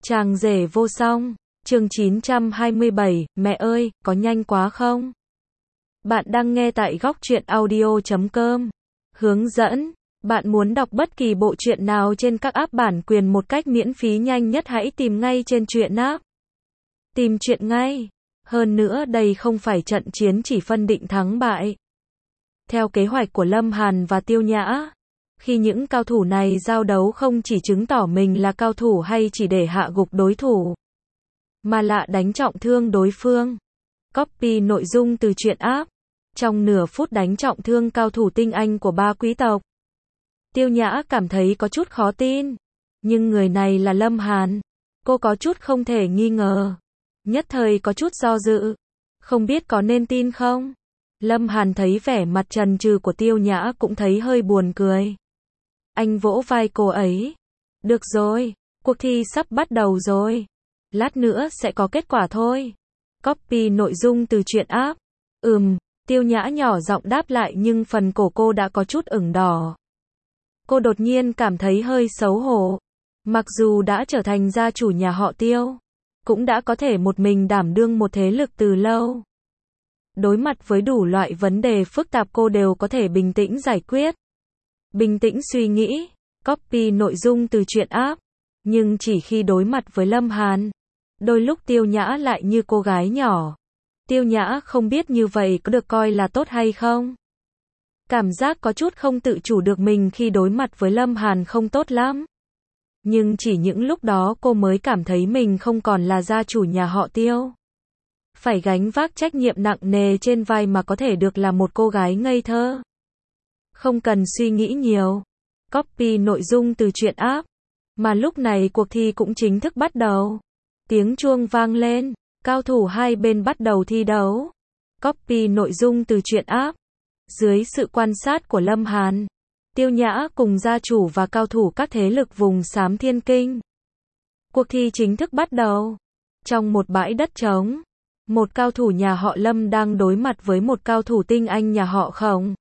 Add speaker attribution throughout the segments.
Speaker 1: Chàng rể vô song, chương 927, mẹ ơi, có nhanh quá không? Bạn đang nghe tại góc truyện audio.com. Hướng dẫn, bạn muốn đọc bất kỳ bộ truyện nào trên các app bản quyền một cách miễn phí nhanh nhất hãy tìm ngay trên truyện app. Tìm truyện ngay. Hơn nữa đây không phải trận chiến chỉ phân định thắng bại. Theo kế hoạch của Lâm Hàn và Tiêu Nhã, khi những cao thủ này giao đấu không chỉ chứng tỏ mình là cao thủ hay chỉ để hạ gục đối thủ, mà là đánh trọng thương đối phương. Copy nội dung từ truyện app. Trong nửa phút đánh trọng thương cao thủ tinh anh của ba quý tộc, Tiêu Nhã cảm thấy có chút khó tin. Nhưng người này là Lâm Hàn. Cô có chút không thể nghi ngờ. Nhất thời có chút do dự. Không biết có nên tin không? Lâm Hàn thấy vẻ mặt chần chừ của Tiêu Nhã cũng thấy hơi buồn cười. Anh vỗ vai cô ấy. Được rồi, cuộc thi sắp bắt đầu rồi. Lát nữa sẽ có kết quả thôi. Copy nội dung từ truyện app. Tiêu Nhã nhỏ giọng đáp lại nhưng phần cổ cô đã có chút ửng đỏ. Cô đột nhiên cảm thấy hơi xấu hổ. Mặc dù đã trở thành gia chủ nhà họ Tiêu, cũng đã có thể một mình đảm đương một thế lực từ lâu. Đối mặt với đủ loại vấn đề phức tạp cô đều có thể bình tĩnh giải quyết. Bình tĩnh suy nghĩ, copy nội dung từ truyện app. Nhưng chỉ khi đối mặt với Lâm Hàn, đôi lúc Tiêu Nhã lại như cô gái nhỏ. Tiêu Nhã không biết như vậy có được coi là tốt hay không. Cảm giác có chút không tự chủ được mình khi đối mặt với Lâm Hàn không tốt lắm. Nhưng chỉ những lúc đó cô mới cảm thấy mình không còn là gia chủ nhà họ Tiêu. Phải gánh vác trách nhiệm nặng nề trên vai mà có thể được là một cô gái ngây thơ. Không cần suy nghĩ nhiều. Copy nội dung từ truyện app. Mà lúc này cuộc thi cũng chính thức bắt đầu. Tiếng chuông vang lên, cao thủ hai bên bắt đầu thi đấu. Copy nội dung từ truyện app. Dưới sự quan sát của Lâm Hàn, Tiêu Nhã cùng gia chủ và cao thủ các thế lực vùng xám Thiên Kinh. Cuộc thi chính thức bắt đầu. Trong một bãi đất trống, một cao thủ nhà họ Lâm đang đối mặt với một cao thủ tinh anh nhà họ Khổng.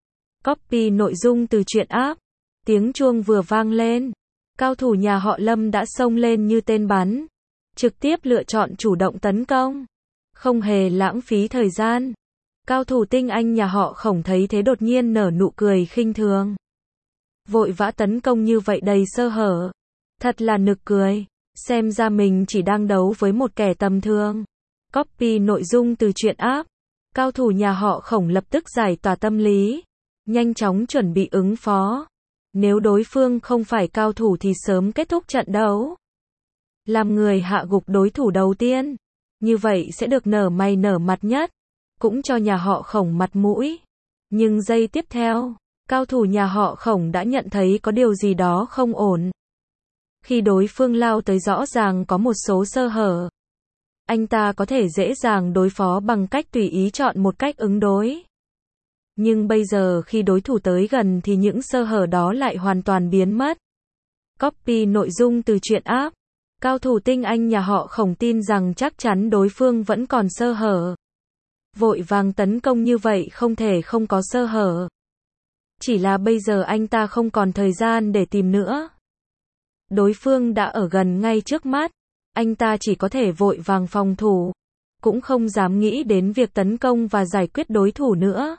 Speaker 1: Copy nội dung từ truyện app. Tiếng chuông vừa vang lên, cao thủ nhà họ Lâm đã xông lên như tên bắn, trực tiếp lựa chọn chủ động tấn công, không hề lãng phí thời gian. Cao thủ tinh anh nhà họ Khổng thấy thế đột nhiên nở nụ cười khinh thường. Vội vã tấn công như vậy đầy sơ hở. Thật là nực cười. Xem ra mình chỉ đang đấu với một kẻ tầm thường. Copy nội dung từ truyện app. Cao thủ nhà họ Khổng lập tức giải tỏa tâm lý, nhanh chóng chuẩn bị ứng phó. Nếu đối phương không phải cao thủ thì sớm kết thúc trận đấu. Làm người hạ gục đối thủ đầu tiên, như vậy sẽ được nở mày nở mặt nhất, cũng cho nhà họ Khổng mặt mũi. Nhưng giây tiếp theo, cao thủ nhà họ Khổng đã nhận thấy có điều gì đó không ổn. Khi đối phương lao tới rõ ràng có một số sơ hở. Anh ta có thể dễ dàng đối phó bằng cách tùy ý chọn một cách ứng đối. Nhưng bây giờ khi đối thủ tới gần thì những sơ hở đó lại hoàn toàn biến mất. Copy nội dung từ truyện app. Cao thủ tinh anh nhà họ Khổng tin rằng chắc chắn đối phương vẫn còn sơ hở. Vội vàng tấn công như vậy không thể không có sơ hở. Chỉ là bây giờ anh ta không còn thời gian để tìm nữa. Đối phương đã ở gần ngay trước mắt. Anh ta chỉ có thể vội vàng phòng thủ. Cũng không dám nghĩ đến việc tấn công và giải quyết đối thủ nữa.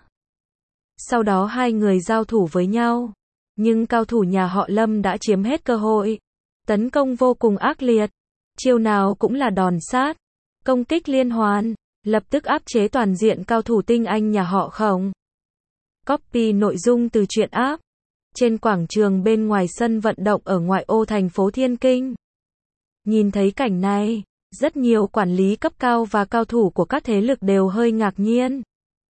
Speaker 1: Sau đó hai người giao thủ với nhau. Nhưng cao thủ nhà họ Lâm đã chiếm hết cơ hội. Tấn công vô cùng ác liệt. Chiêu nào cũng là đòn sát. Công kích liên hoàn. Lập tức áp chế toàn diện cao thủ tinh anh nhà họ Khổng. Copy nội dung từ truyện app. Trên quảng trường bên ngoài sân vận động ở ngoại ô thành phố Thiên Kinh. Nhìn thấy cảnh này, rất nhiều quản lý cấp cao và cao thủ của các thế lực đều hơi ngạc nhiên.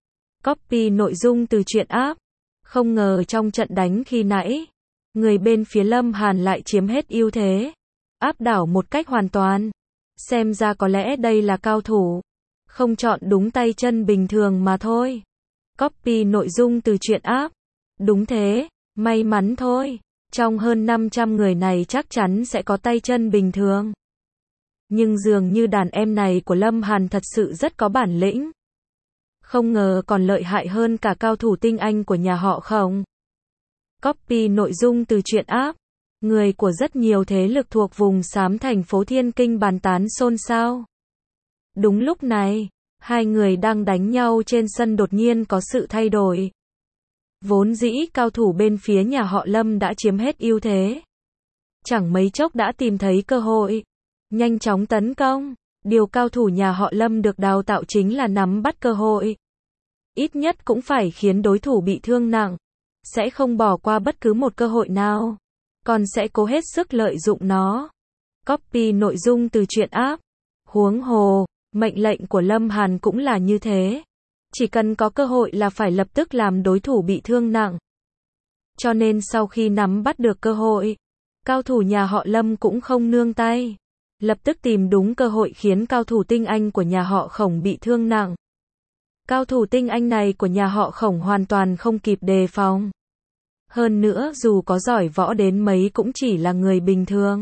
Speaker 1: Copy nội dung từ truyện app. Không ngờ trong trận đánh khi nãy, người bên phía Lâm Hàn lại chiếm hết ưu thế, áp đảo một cách hoàn toàn. Xem ra có lẽ đây là cao thủ, không chọn đúng tay chân bình thường mà thôi. Copy nội dung từ truyện app. Đúng thế, may mắn thôi. Trong hơn 500 người này chắc chắn sẽ có tay chân bình thường. Nhưng dường như đàn em này của Lâm Hàn thật sự rất có bản lĩnh. Không ngờ còn lợi hại hơn cả cao thủ tinh anh của nhà họ Khổng. Copy nội dung từ truyện app. Người của rất nhiều thế lực thuộc vùng xám thành phố Thiên Kinh bàn tán xôn xao. Đúng lúc này, hai người đang đánh nhau trên sân đột nhiên có sự thay đổi. Vốn dĩ cao thủ bên phía nhà họ Lâm đã chiếm hết ưu thế. Chẳng mấy chốc đã tìm thấy cơ hội, nhanh chóng tấn công. Điều cao thủ nhà họ Lâm được đào tạo chính là nắm bắt cơ hội. Ít nhất cũng phải khiến đối thủ bị thương nặng. Sẽ không bỏ qua bất cứ một cơ hội nào. Còn sẽ cố hết sức lợi dụng nó. Copy nội dung từ truyện app. Huống hồ, mệnh lệnh của Lâm Hàn cũng là như thế. Chỉ cần có cơ hội là phải lập tức làm đối thủ bị thương nặng. Cho nên sau khi nắm bắt được cơ hội, cao thủ nhà họ Lâm cũng không nương tay. Lập tức tìm đúng cơ hội khiến cao thủ tinh anh của nhà họ Khổng bị thương nặng. Cao thủ tinh anh này của nhà họ Khổng hoàn toàn không kịp đề phòng. Hơn nữa dù có giỏi võ đến mấy cũng chỉ là người bình thường.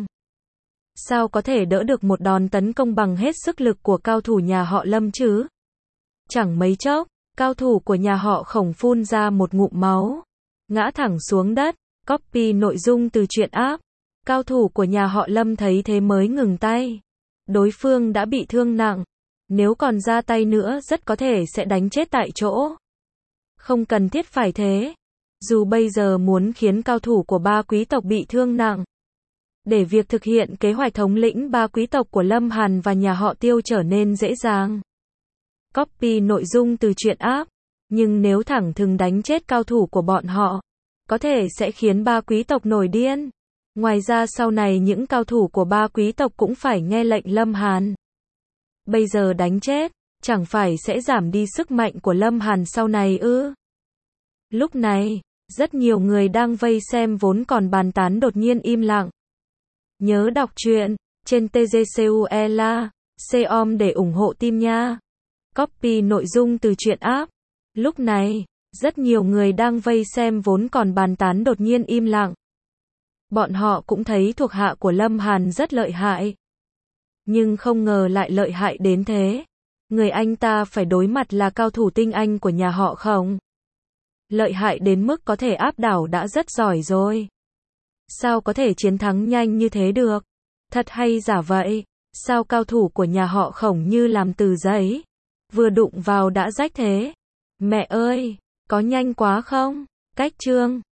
Speaker 1: Sao có thể đỡ được một đòn tấn công bằng hết sức lực của cao thủ nhà họ Lâm chứ? Chẳng mấy chốc, cao thủ của nhà họ Khổng phun ra một ngụm máu, ngã thẳng xuống đất. Copy nội dung từ truyện app. Cao thủ của nhà họ Lâm thấy thế mới ngừng tay. Đối phương đã bị thương nặng. Nếu còn ra tay nữa rất có thể sẽ đánh chết tại chỗ. Không cần thiết phải thế. Dù bây giờ muốn khiến cao thủ của ba quý tộc bị thương nặng, để việc thực hiện kế hoạch thống lĩnh ba quý tộc của Lâm Hàn và nhà họ Tiêu trở nên dễ dàng. Copy nội dung từ truyện app. Nhưng nếu thẳng thừng đánh chết cao thủ của bọn họ, có thể sẽ khiến ba quý tộc nổi điên. Ngoài ra sau này những cao thủ của ba quý tộc cũng phải nghe lệnh Lâm Hàn. Bây giờ đánh chết, chẳng phải sẽ giảm đi sức mạnh của Lâm Hàn sau này ư? Lúc này, rất nhiều người đang vây xem vốn còn bàn tán đột nhiên im lặng. Nhớ đọc truyện trên TGCUELA.com để ủng hộ team nha. Copy nội dung từ truyện app. Lúc này, rất nhiều người đang vây xem vốn còn bàn tán đột nhiên im lặng. Bọn họ cũng thấy thuộc hạ của Lâm Hàn rất lợi hại. Nhưng không ngờ lại lợi hại đến thế. Người anh ta phải đối mặt là cao thủ tinh anh của nhà họ Khổng. Lợi hại đến mức có thể áp đảo đã rất giỏi rồi. Sao có thể chiến thắng nhanh như thế được? Thật hay giả vậy? Sao cao thủ của nhà họ Khổng như làm từ giấy, vừa đụng vào đã rách thế? Mẹ ơi, có nhanh quá không? Cách chương